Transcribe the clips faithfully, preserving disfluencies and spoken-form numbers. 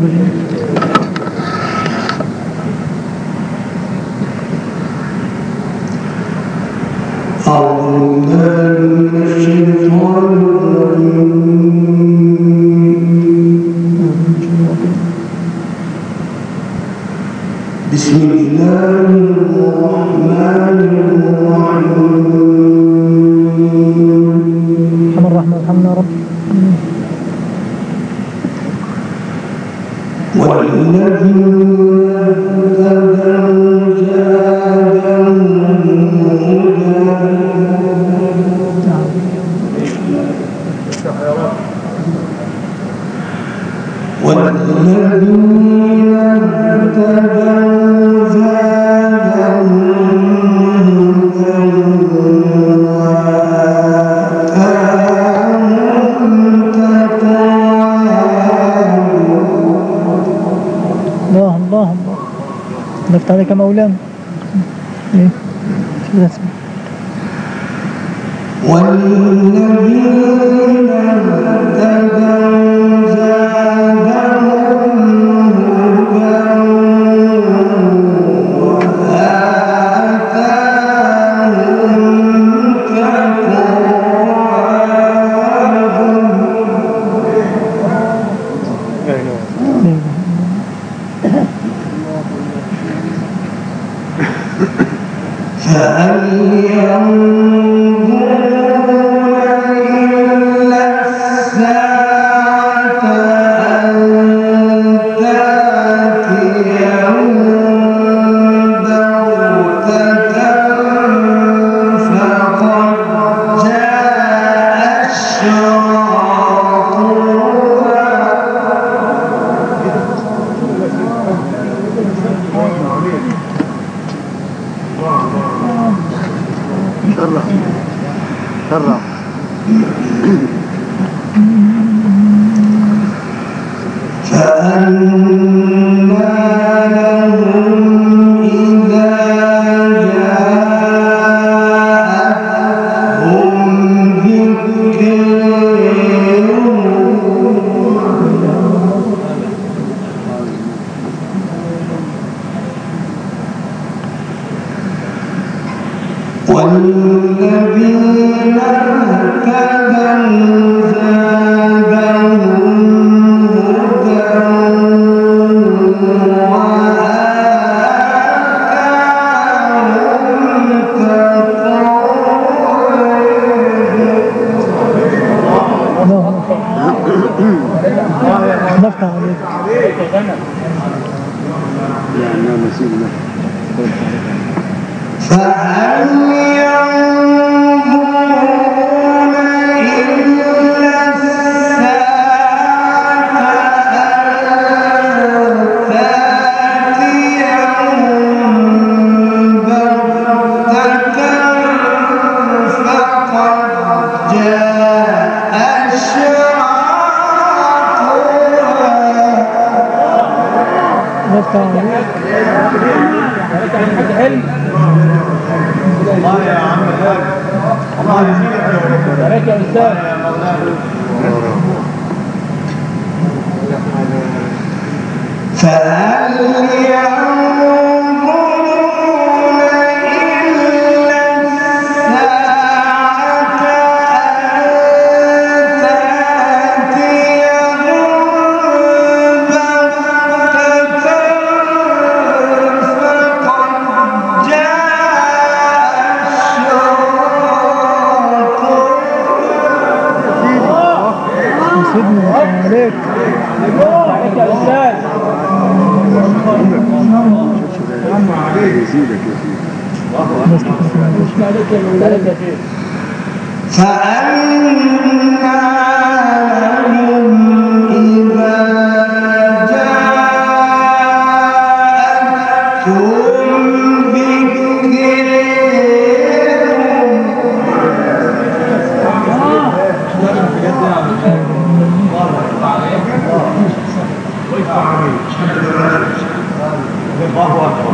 بسم الله الرحمن الرحيم. الرحمن الرحمن الحمد لله رب والذين اهتدوا زادهم هدى وآتاهم تقواهم. الله الله الله لفت عليك مولانا. ايه شو اسمه؟ والذين اهتدوا زادهم هدى وآتاهم تقواهم. فهل ينظرون إلا الساعة أن تأتيهم بغتة فقد جاء أشراطها. شرع شرع فأنى لهم إذا جاءتهم ذكرهم. والذين اهتدوا زادهم هدى وآتاهم تقواهم. لفت عليك. يعني نسيبنا. فهل ينظرون إلا الساعة أن تأتيهم بغتة فقد جاء أشراطها. لفت عليك. الله يا عم الحاج، الله يزيدك عليك يا أستاذ. فهل ينظرون إلا الساعة أن تأتيهم بغتة فقد جاء أشراطها. سيدنا عليك. عليك يا أستاذ. يزيدك يا سيدي. عليك يا مولانا يا سيدي. فأنى لهم إذا جاءتهم ذكرهم. الله أكبر.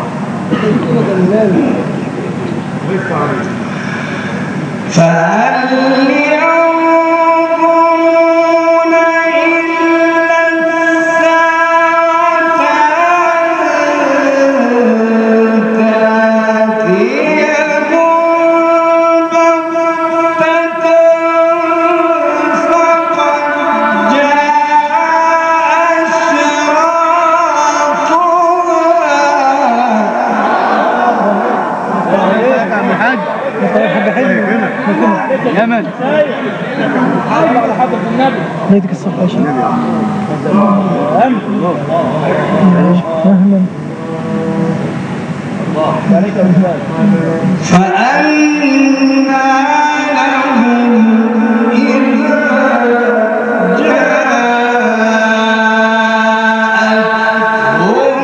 فهل ينظرون إلا الساعة محمد على حضرة النبي. الله يديك الصحة يا شيخ. أهم. أهلا. عليك يا أستاذ. فأنى لهم إذا جاءتهم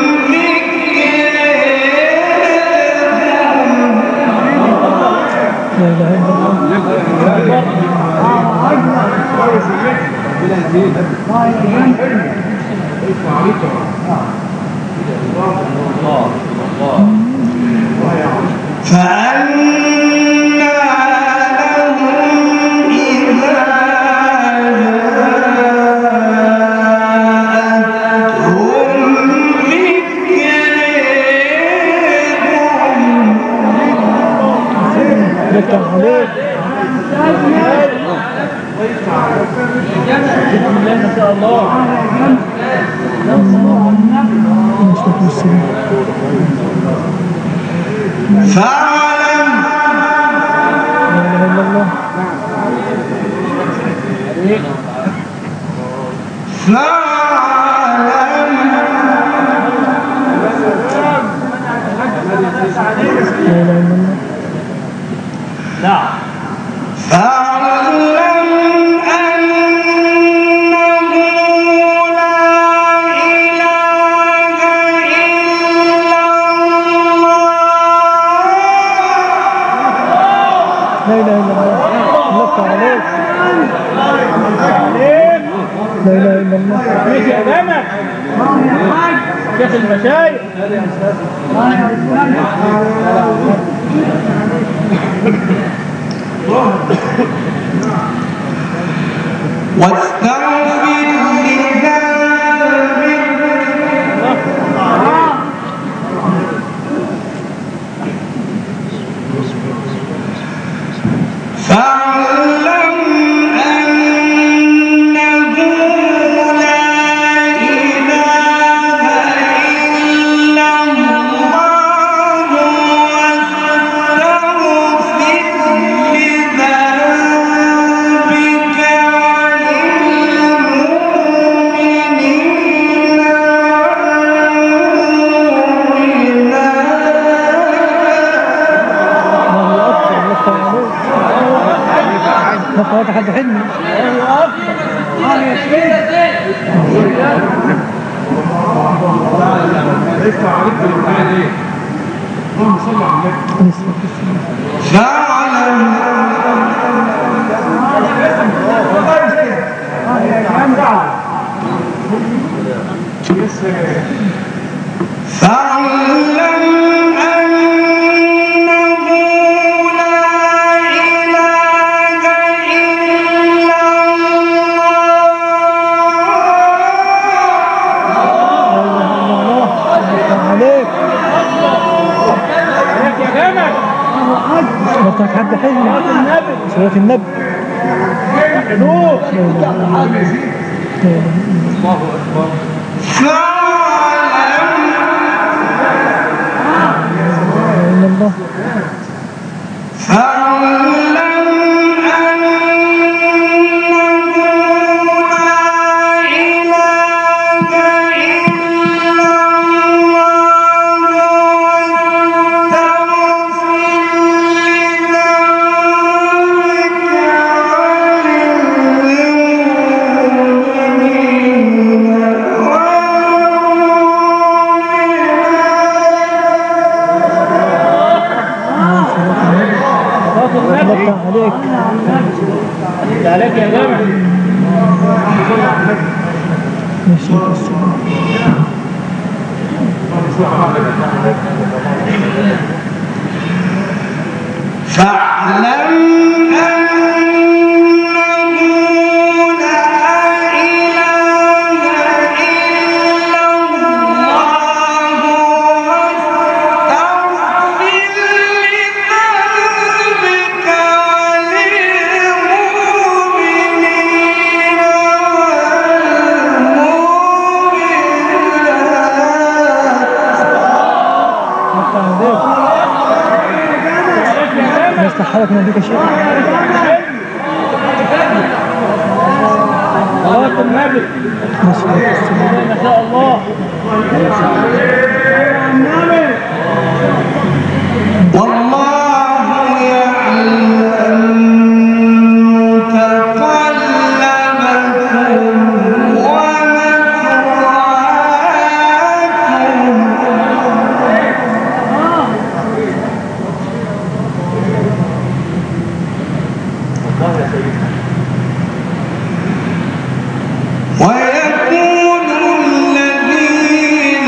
ذكرهم لا إله إلا الله. فأنى لهم إذا جاءتهم ذكرهم ذكر عليك. ما شاء الله. الصلاة والسلام. فاعلم لا إله إلا الله. فاعلم لا إله إلا الله. نعم. فاعلم أنه لا إله إلا الله. لا إله إلا الله. الله عليك. لا إله إلا الله. عليك يا أمامك. شيخ المشايخ. واستغفر لذنبك فاعلم أنه لا إله إلا الله واستغفر لذنبك ما خلاص حد حلمي. فاعلم أنه لا إله إلا الله. عليك. عليك يا جمل. ما حد حلمي. صلاة النبي. نور. لا إله إلا الله. فاعلم أنه لا إله إلا الله واستغفر الله عليك. عليك يا جمل. ماشي السلام. فاعلم أنه لا إله إلا الله واستغفر لذنبك وللمؤمنين والمؤمنات. ما استحالك من ذيك الشيء. النبي نصرة السلام. ما شاء الله والله يعلم تقلبكم ويقول الذين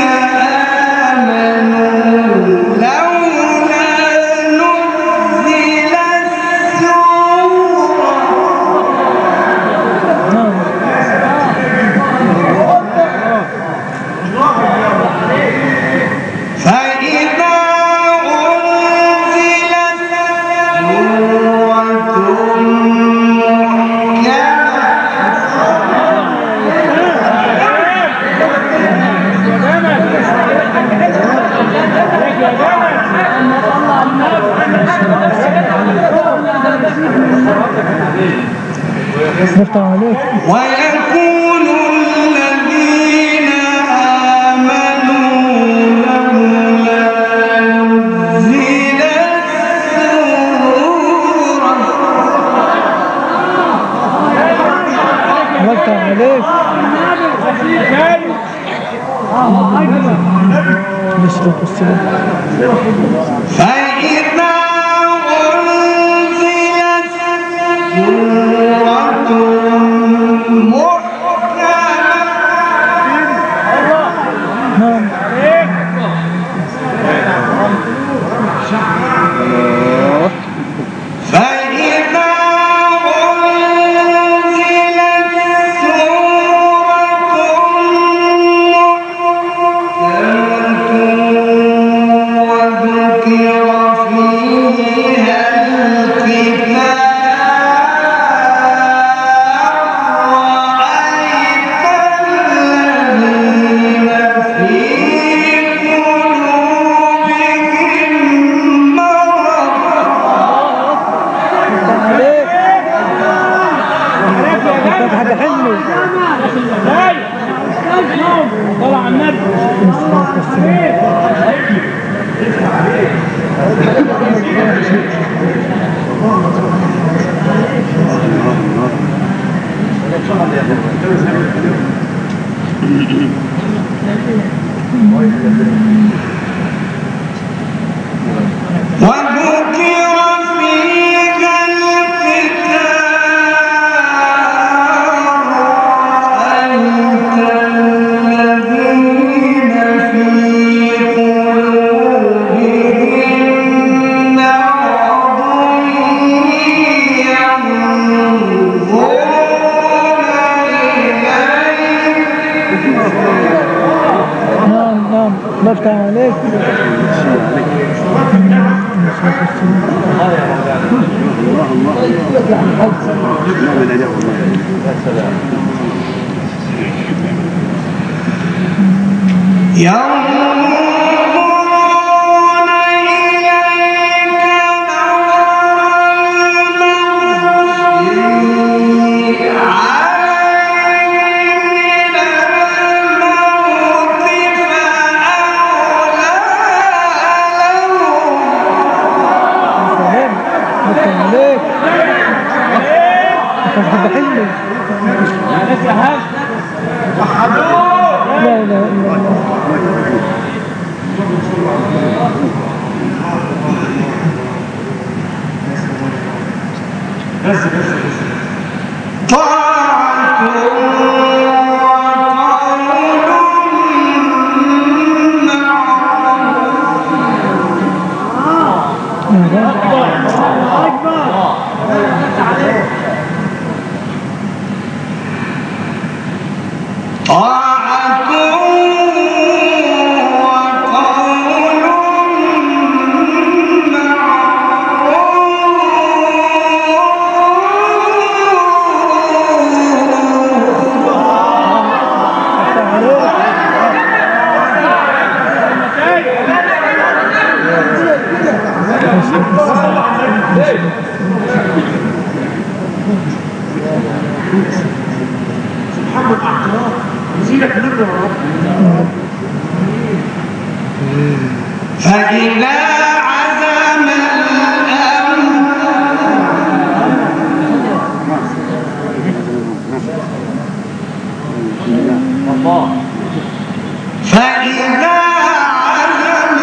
آمنوا لولا نزل السورة فإذا أنزلت نفتح عليك. ويقول الذين آمنوا لولا نزل السورة نفتح عليك. نصرة السلام. فإذا أنزلت سورة محكمة نعم. فإذا أنزلت سورة محكمة وذكر فيها القتال رأيت الذين في قلوبهم مرض عليك. نفتح حاجة حلوة. طلع على النبي نصرة السلام. وذكر فيها القتال رأيت الذين في قلوبهم مرض ينظرون إليك نعم نعم. نفتح عليك. نصرة السلام. ينظرون إليك نظر المغشي عليه من الموت فأولى لهم. سلام. نفتح عليك. نفتح حاجة حلوة. لا إله إلا الله. طاعة وقول معروف فإذا عزم الأمر فإذا عزم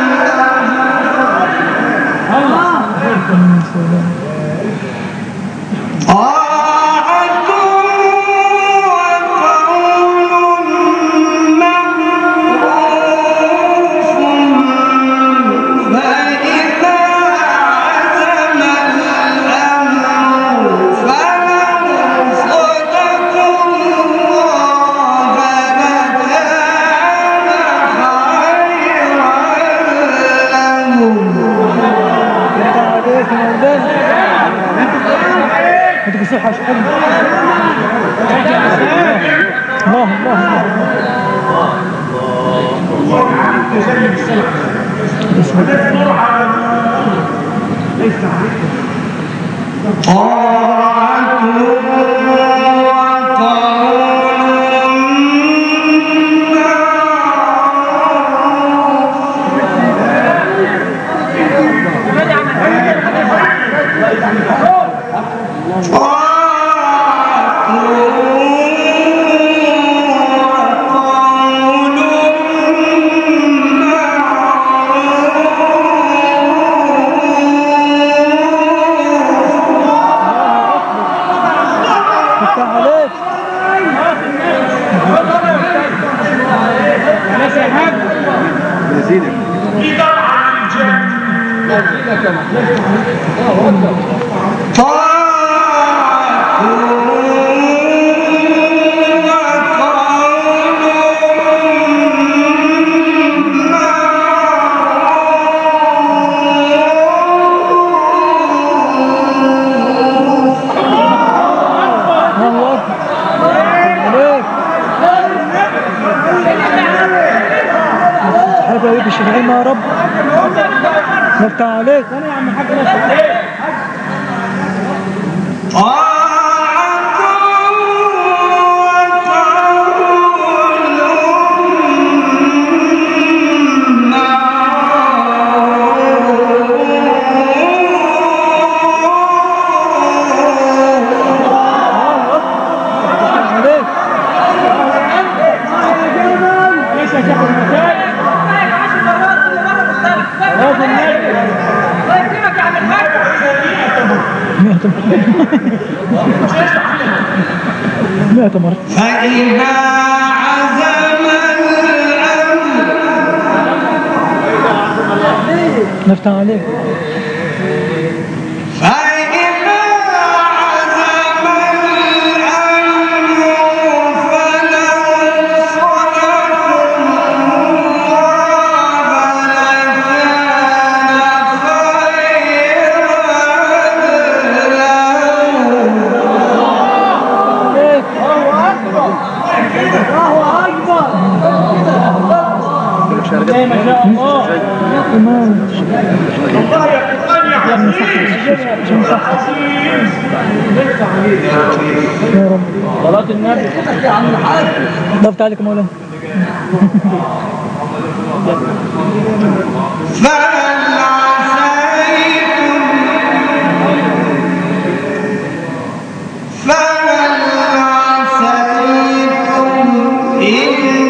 طاعة وقول معروف فإذا عزم الأمر فلو صدقوا الله لكان خيرا لهم. يعطيك الصحة شكرا. الله الله طاعة الشفعين يا رب. نفتح عليك انا يا عم الحاج. نفتح عليك. مئة مرة. فإذا عزم الأمر نفتح عليك. فإذا عزم الأمر فلو صدقوا الله لكان ما شاء الله. تمام. الله يقطن يا حسين. يا رب. صلاة النبي. ضفت عليك مولانا. فهل عسيتم فهل عسيتم إن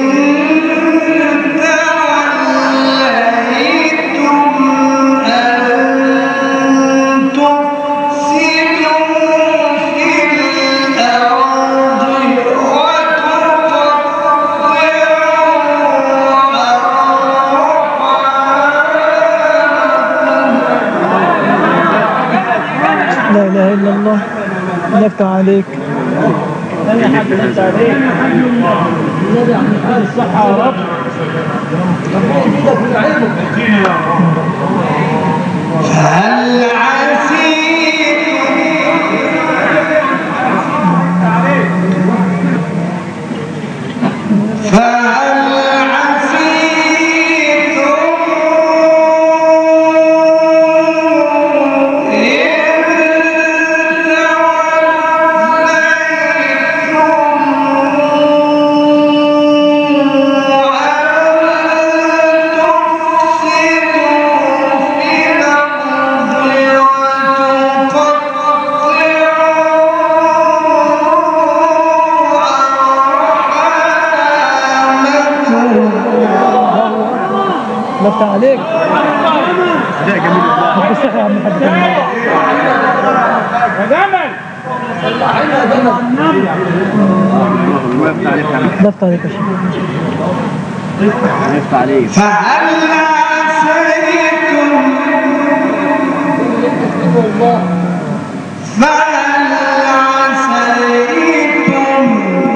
لا إله إلا الله. نفتح عليك. يا حاج نفتح عليك. الصحة يا رب. فهل عسيتم فهل عسيتم إن توليتم بفتح عليك. اداء جميل والله. بالصحة يا عم الحاج كمان. يا جمل الله يفتح عليك يا عم. بفتح عليك يا شيخ. الله يفتح عليك. فهل عسيتم فهل عسيتم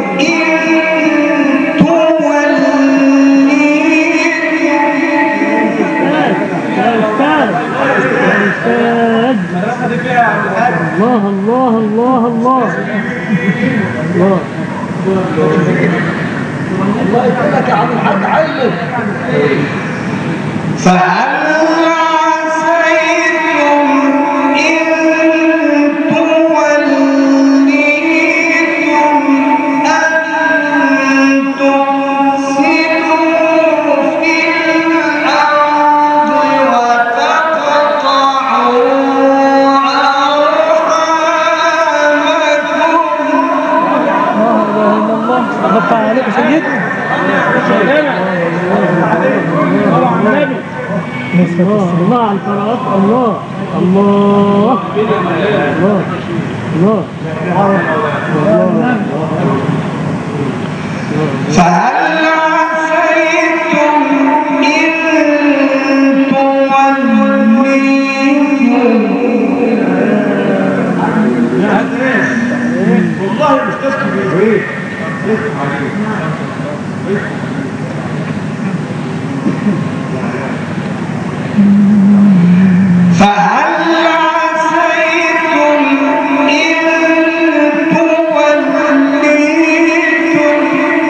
إن توليتم الله الله الله الله الله الله يقولك يا عم الحاج علم. فهل عسيتم إن توليتم أن تفسدوا في الأرض وتقطعوا أرحامكم. بفتح عليك يا سيدي. الله الله على القراءات. الله الله الله الله فهل عسيتم إن توليتم والله مش تسكت فهل عسيتم إن توليتم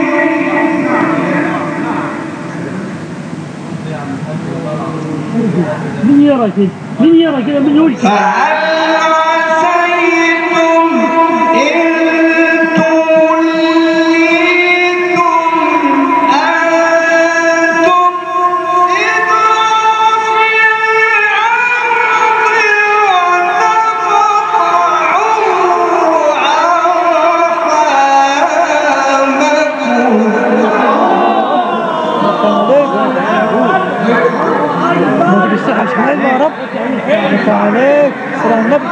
من يرى كده من يرى كده من يقول كده. فهل عسيتم إن توليتم أن تفسدوا في بالصحة مش حلوة يا رب. بفتح عليك. سلام النبي.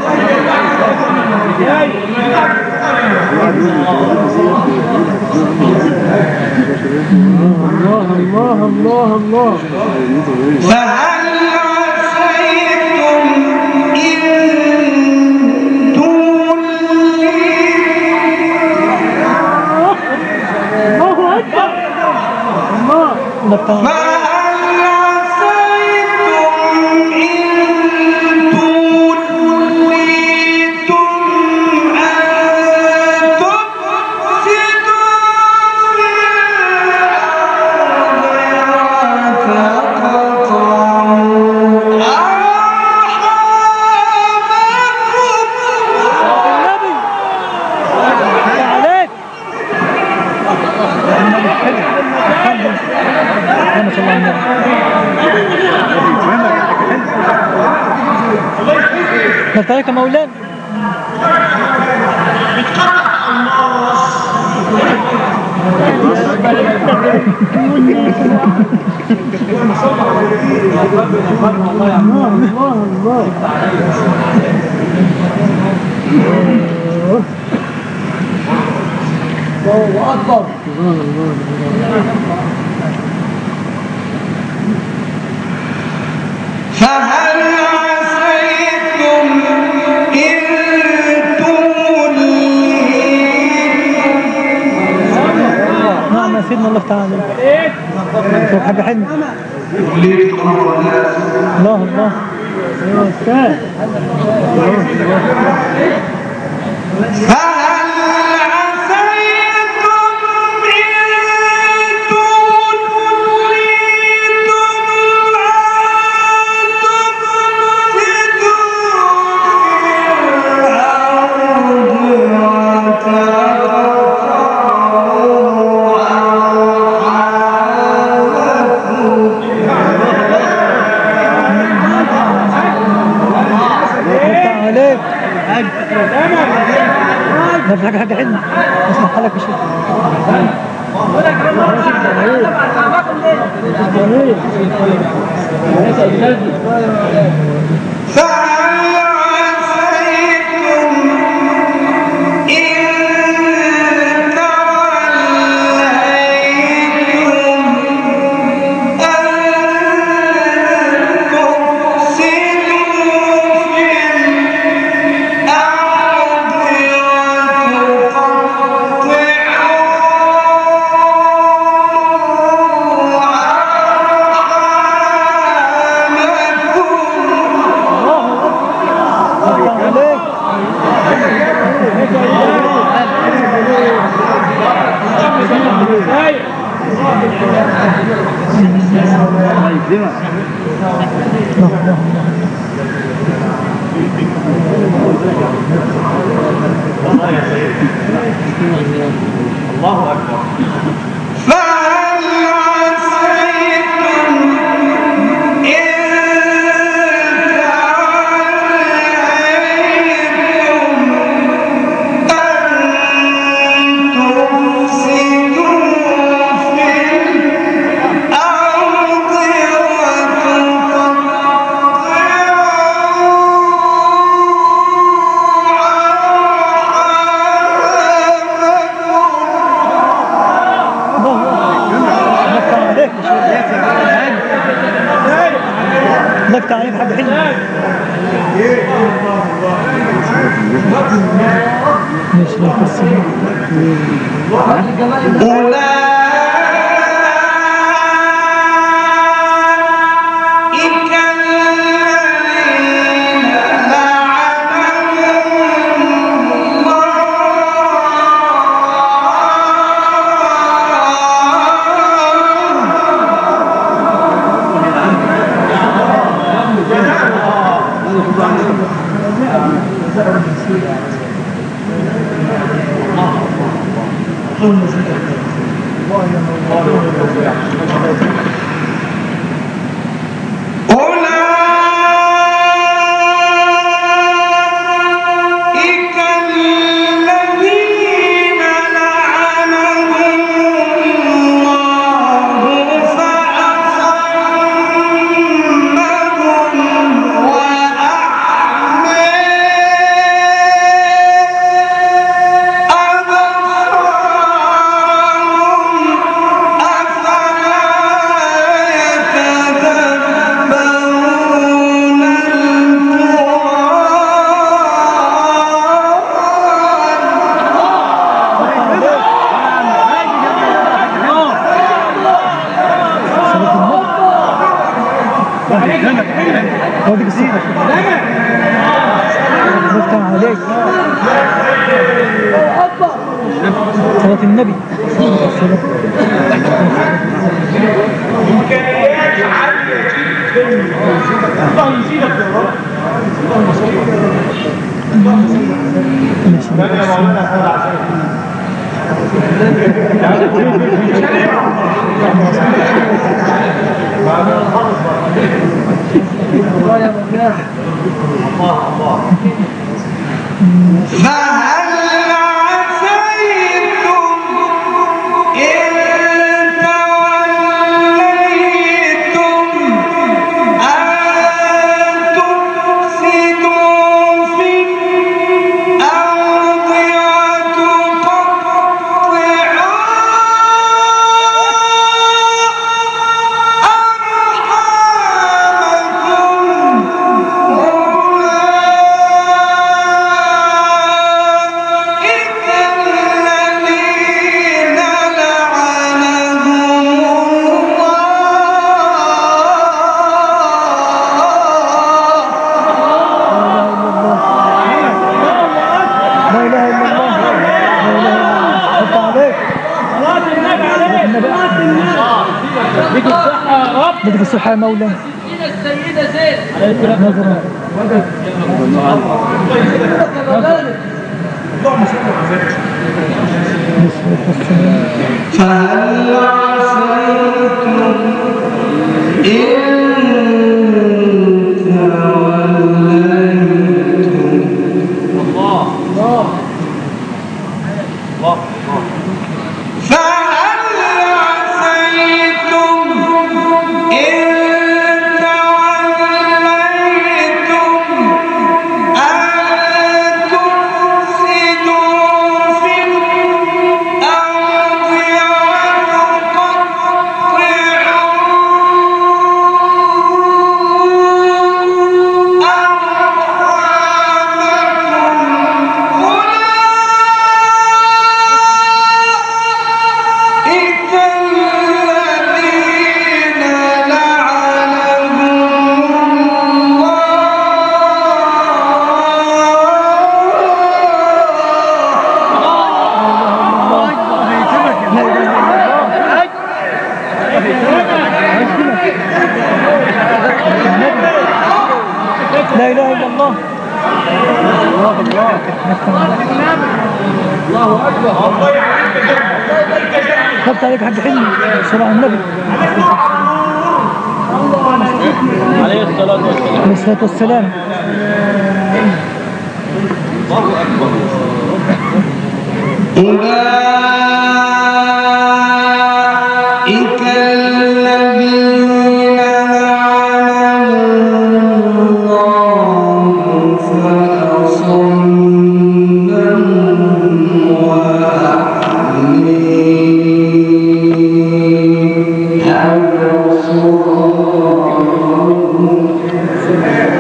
الله الله الله الله فهل عسيتم إن توليتم الله أكبر. الله بفتح عليك. فهل عسيتم إن توليتم أن تفسدوا في الأرض وتقطعوا أرحامكم. بفتح عليك. النبي حلو. الحمد لله. اللهم صل على النبي. بفتح عليك يا مولانا. الله الله الله أكبر. فهل عسيتم إن توليتم نعم يا سيدنا. الله يفتح عليك. شوف حاجة حلوة. الله الله. يا أستاذ. فهل عسيتم إن توليتم في حاجة حاجة حلوة اسمع لك يا شيخ. النبي ليس النبي فهل عسيتم إن توليتم أن تفسدوا في الأرض الله أكبر. فهل عسيتم إن توليتم أن تفسدوا في الأرض نكت عليك حاجة حلوة ماشي لا تسمع أولئك الذين لعنهم أولئك الذين لعنهم الله فأصمهم وأعمى أبصارهم أفلا يتدبرون هوديك الصحة نكت عليك صلاة النبي إمكانيات عالية جدا. الله يزيدك يا رب. ماشي يا مولانا صلى على فهل عسيتم إن توليتم أن تفسدوا في الأرض بدك الصحة يا مولانا السيدة زين نظرا فهل عسيتم إن توليتم فهل عسيتم إن لا اله الا الله. الله الله الله اكبر. الله يعلمك جد. الله يبارك جد. خبط عليك حق حلمي صلى على النبي عليه الصلاة والسلام. عليه الصلاة والسلام. الله اكبر. أولئك الذين لعنهم الله فأصمهم وأعمي أبصارهم.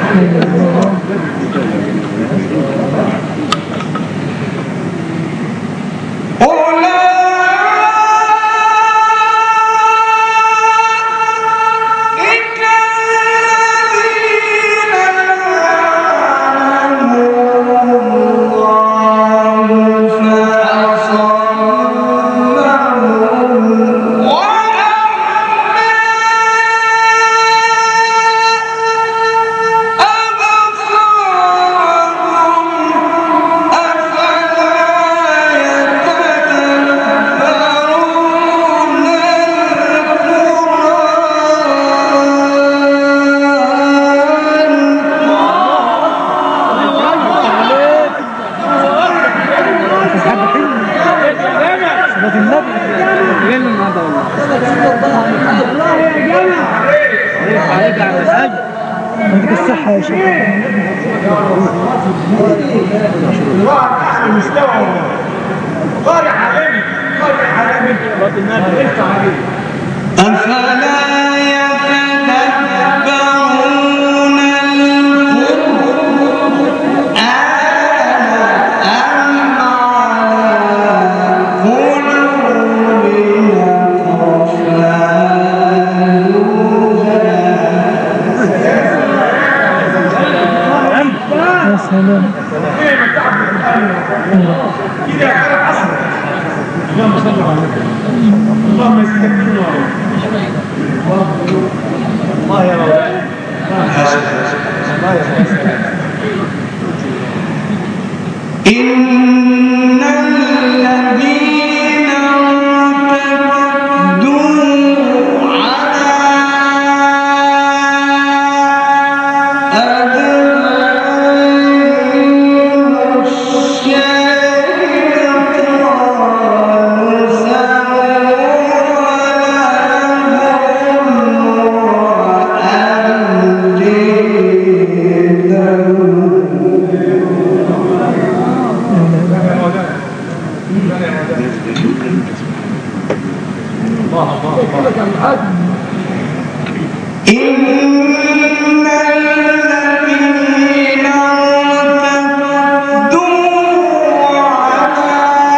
عندك الصحة يا شيخ. الواحد احسن مستوى والله. قارئ عالمي قارئ عالمي. أفلا يتدبرون القرآن أم على قلوب أقفالها. يا سلام. كده على عصر. اللهم صل على النبي. اللهم استكبرنا. الله يا رب. الله يا رب. إن الذين ارتدوا على أدبارهم الشيطان إن الذين ارتدوا على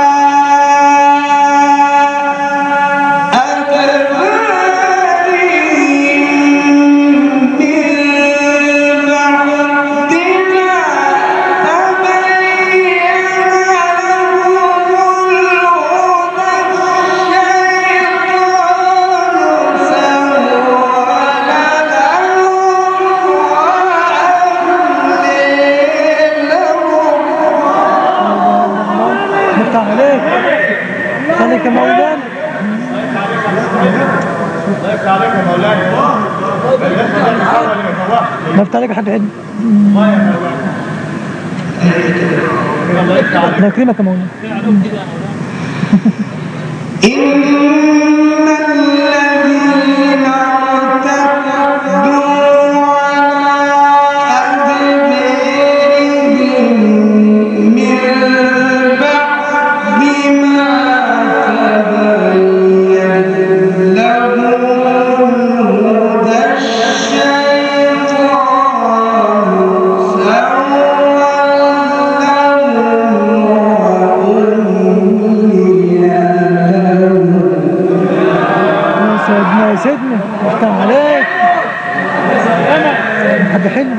أدبارهم من بعد ما تبين لهم عليك مولانا. الله يفتح عليك يا مولانا. نفتح عليك حد عدل. الله يا مولانا. الله يفتح عليك. الله يكرمك يا مولانا. إن الذين ارتدوا على أدبارهم من بعد ما تبين لهم الهدى الشيطان سول لهم وأملي لهم. سيدنا يا سيدنا افتح عليك حد حلو.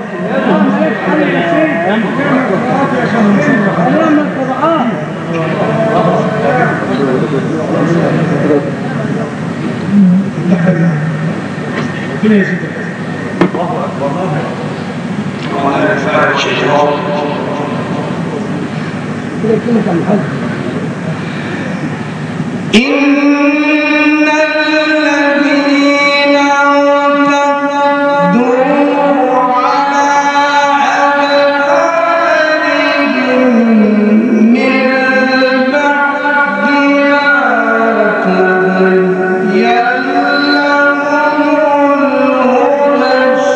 ربنا يزيدك. كده كلمة عن الحج. إن الذين ارتدوا على أدبارهم من بعد ما تبين لهم الهدى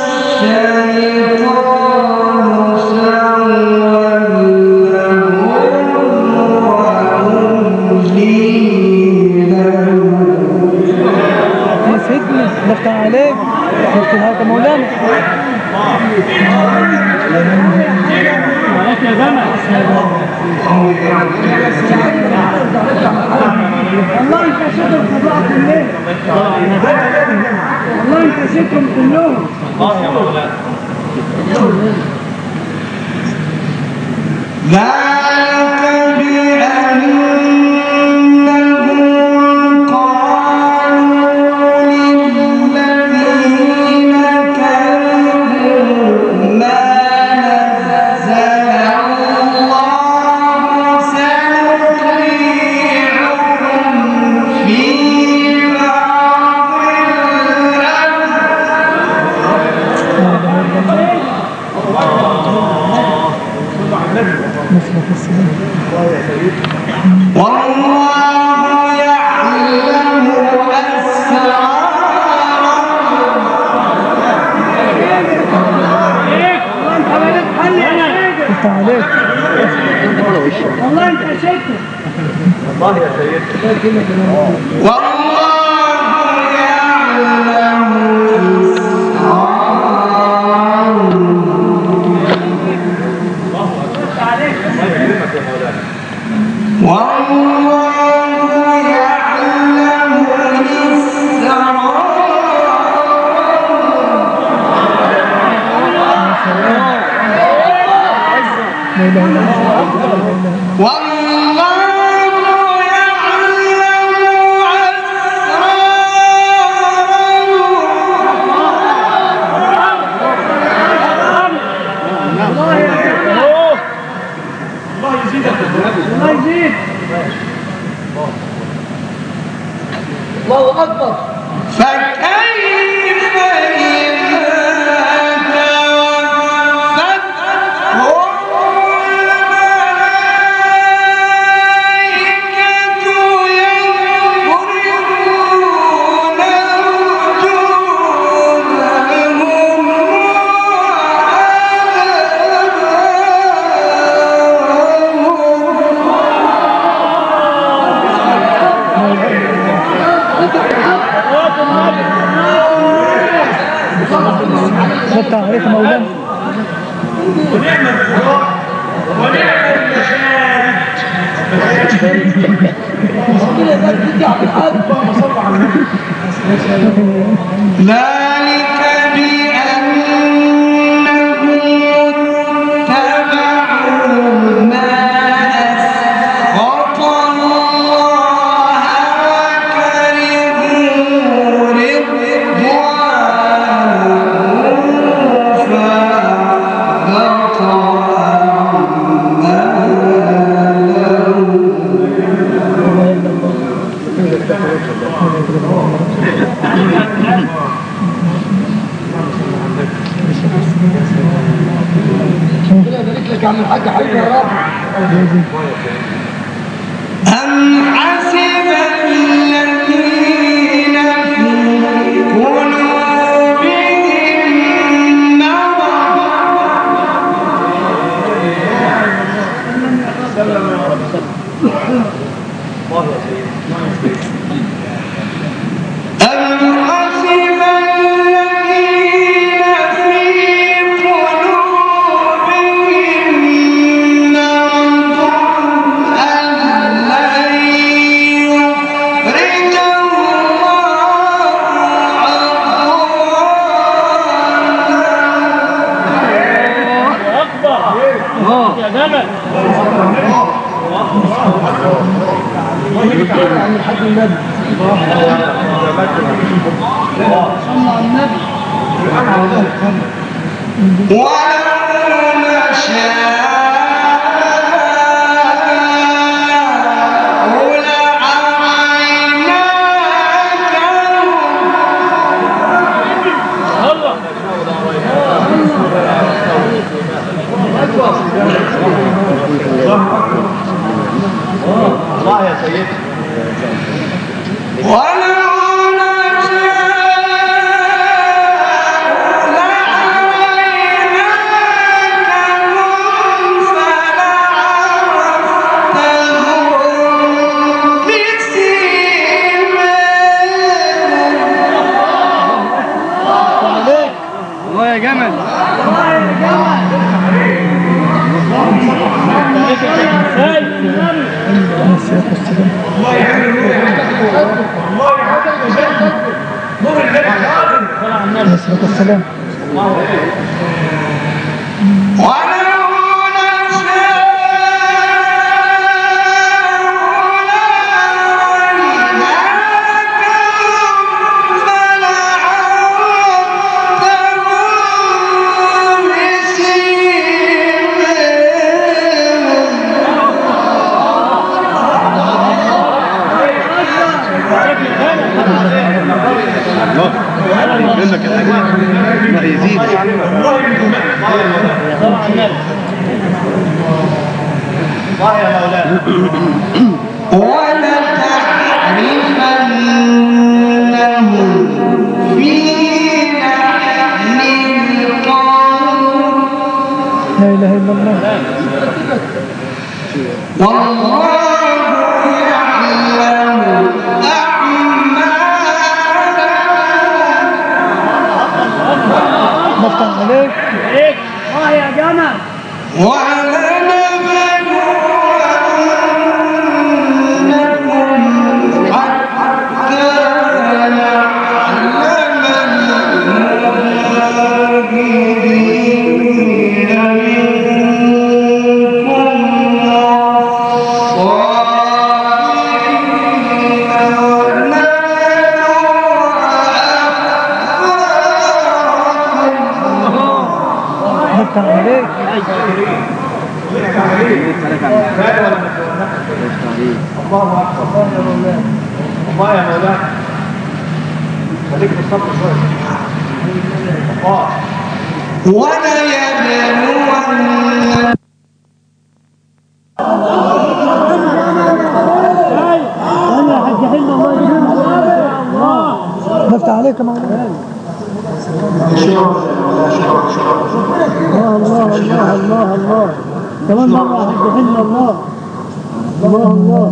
الشيطان سول لهم وأملي يا سيدنا نفتح عليك نفتح هذا مولانا عليك يا جمل. والله انت شكرا فضاء الليل. والله انت شكرا كلهم. ذلك بأنهم قالوا للذين كرهوا ما نزل الله سنطيعكم في بعض نصرة السلام والله يعلم أسرارهم نفتح عليك والله انت شكرا. والله يعلم إسرارهم والله يعلم إسرارهم لا إله إلا الله والله الله يزيد. الله اكبر. فكيف إذا توفتهم الملائكة يضربون وجوههم نفتح عليك مولانا ونعم الفراق ونعم المشاهد. كده ده بتيجي على الحج. اللهم صل على النبي. ذلك بأنهم اتبعوا ما أسخط الله وكرهوا رضوانه فأحبط كده يبارك لك يا عم الحاج حبيبي يا رب. أم حسب الذين في قلوبهم مرض أم حسب الذين في قلوبهم مرض أن لن يخرج الله أكبر يا جمل. عم الحاج النبي. الله يا سيدي. الله يا جمل. الله يعلم الله يعلم نور النبي عليه الصلاة والسلام. منك الحاجات ما يزيد. الله يا مولانا. لا إله إلا الله. والله يعلم نفتح عليك. عليك. اه يا جمل. نفتح عليك. الله اكبر. الله يا مولانا. خليك في الصبر شويه. الله. وليبلون نفتح عليك يا مولانا. الله الله الله الله الله. كمان مرة حج حل الله. الله الله.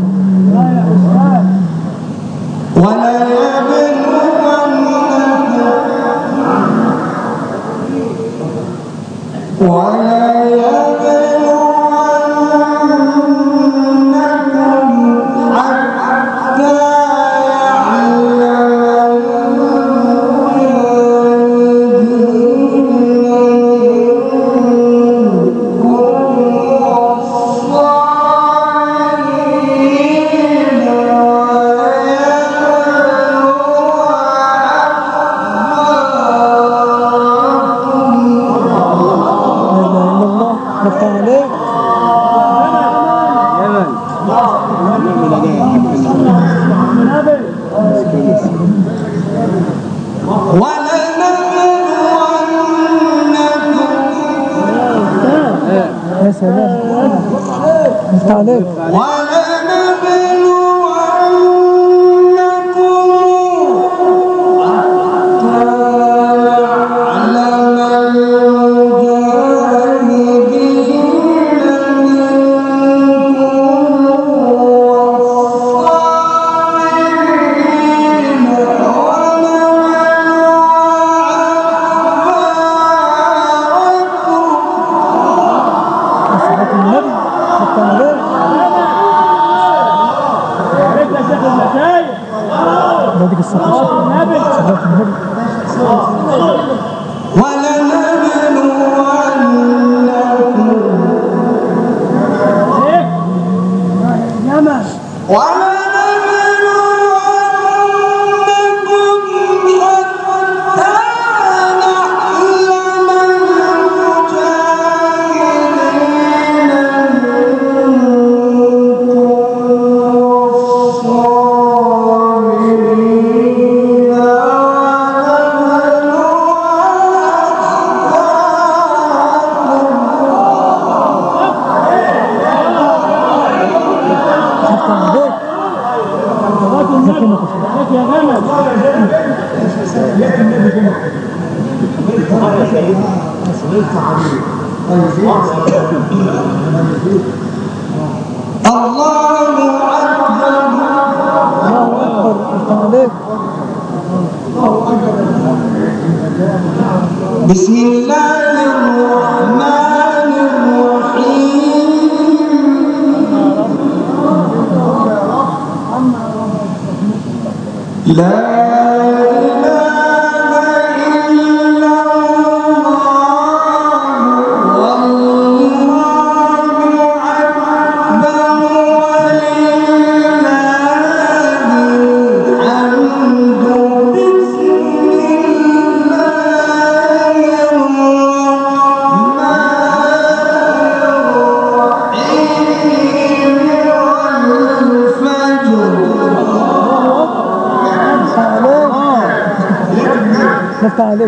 يا سلام. نفتح عليك. بدك الصلاة النبي صلاة النبي. ولنبلونكم بسم الله الرحمن الرحيم لا لفت عليك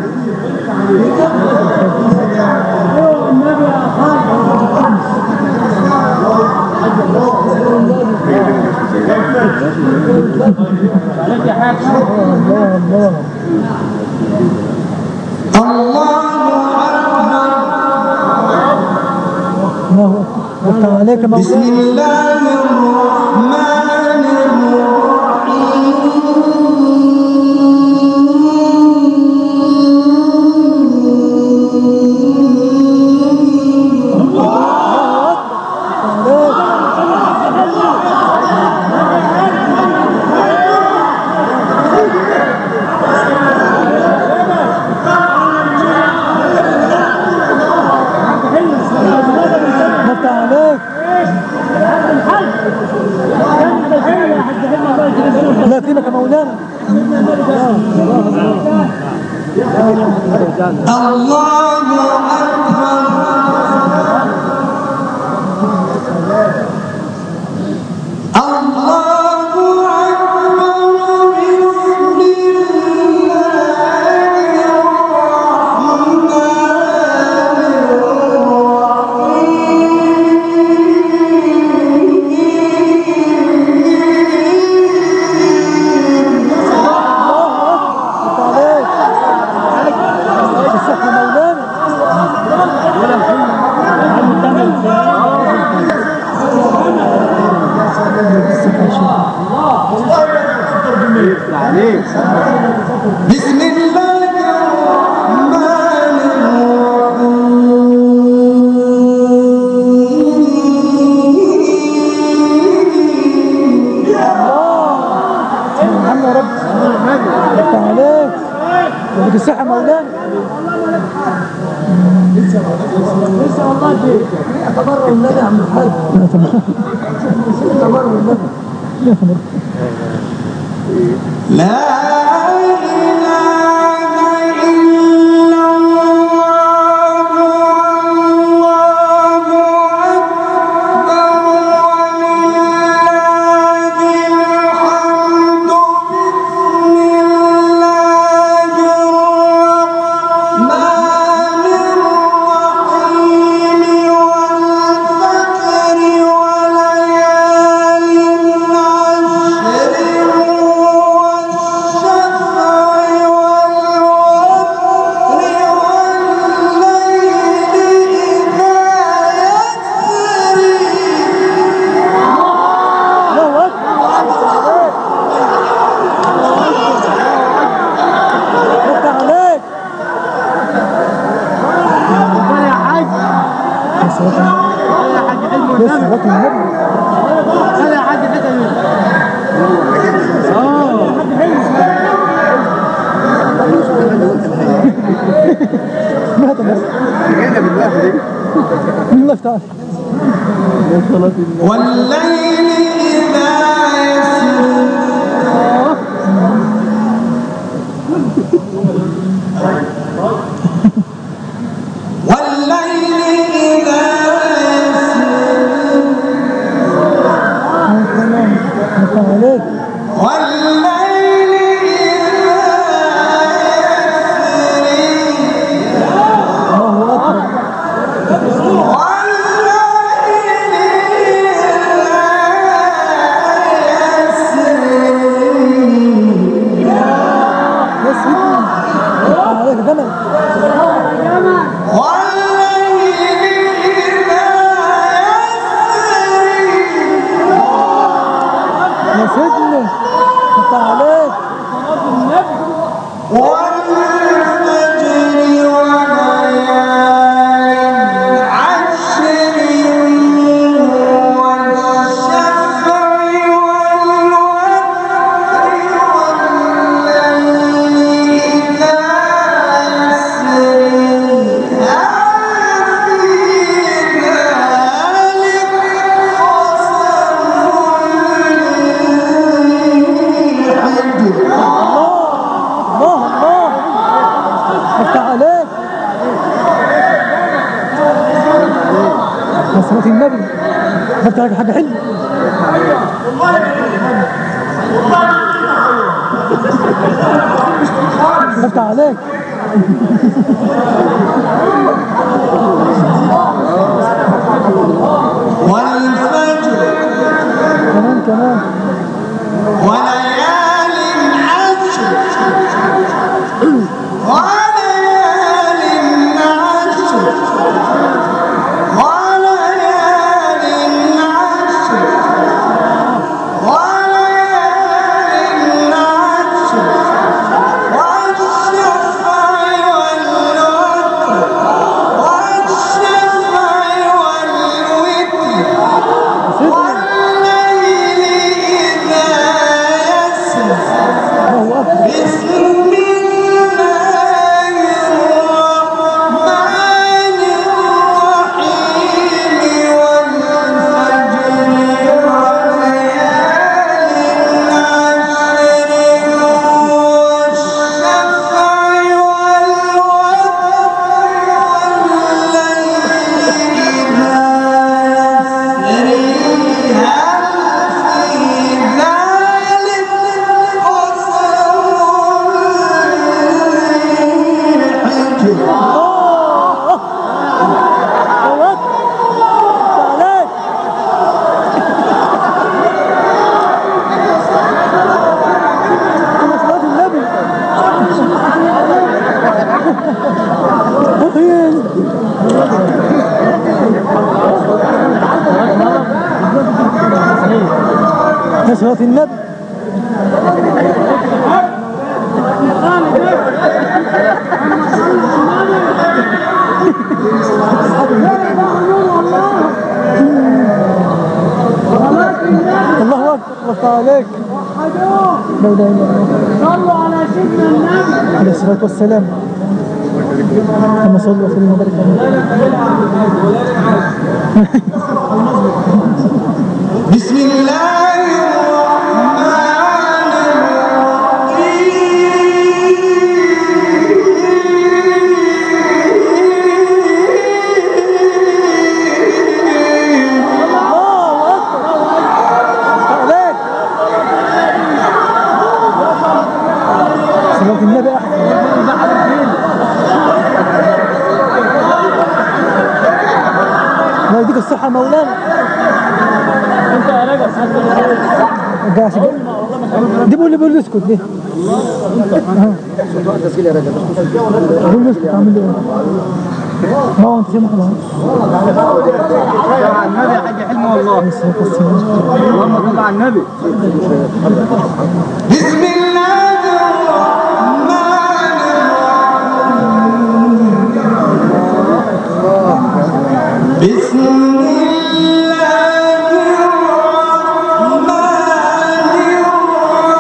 الله لفت عليك بسم الله الرحمن لا فينك يا مولانا الله أكبر بسم الله الرحمن الرحيم عم يا رب لفت عليك وديك الصحة مولانا لسه والله فيك تبرع النبي يا عم الحاج تبرع النبي لا لسه غطي النبي هذا يا حاج حتى مات بس الله يفتح والليل إذا يسر والليل إذا عليك والليل الله أكبر والليل عليك جمل يا سيدنا انت عليك والفجر وليال عشر والشفع والوتر والليل إذا يسري هل في ذلك قسم لذي حجر. الله الله انت عليك يا صلاة النبي خدت لك حاجة حلوة خدت عليك والفجر كمان كمان وليال عشر وليال عشر وليال عشر وليال عشر والشفع والوتر والشفع والوتر والليل إذا يسر الله أكبر بسم الله الرحمن الرحيم والفجر وليال عشر والشفع والوتر والليل إذا يسري هل في ذلك قسم لذي حجر. الله أكبر انت عليك يا صلاة النبي أخيين يا صلاة النبي الله أكبر الله عليك لا إله إلا الله صلوا على سيدنا النبي عليه الصلاة والسلام كما صلوا وسلموا وبارك بسم الله الرحمن الرحيم الله أكبر عليك صلاة النبي أحسن الله يديك الصحة مولانا انت يا رجل رجع سجل دي بقول لي بقول لي اسكت دي بقول لي اسكت عامل ايه ما هو انت شايف خلاص على النبي يا حاج حلمي والله اللهم صل على النبي. بسم الله الرحمن الرحيم بسم الله الرحمن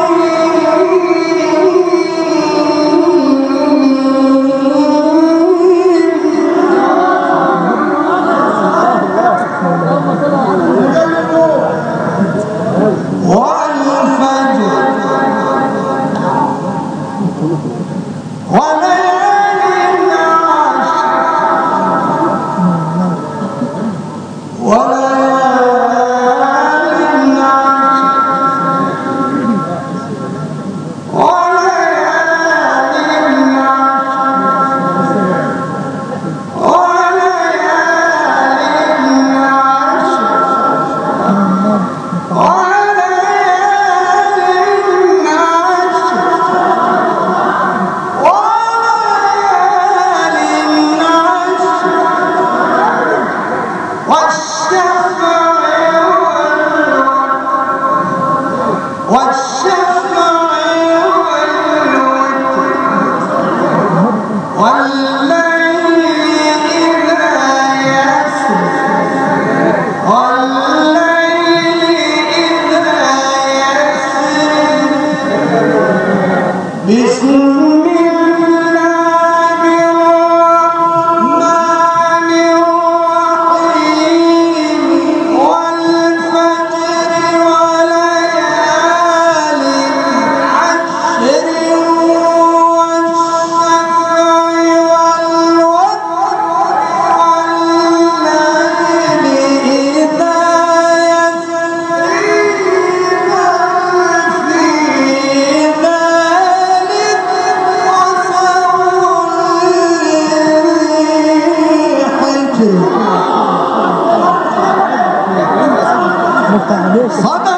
الرحيم والفجر وليال عشر وليال عشر وليال عشر وليال عشر وليال عشر مفتاح عليك.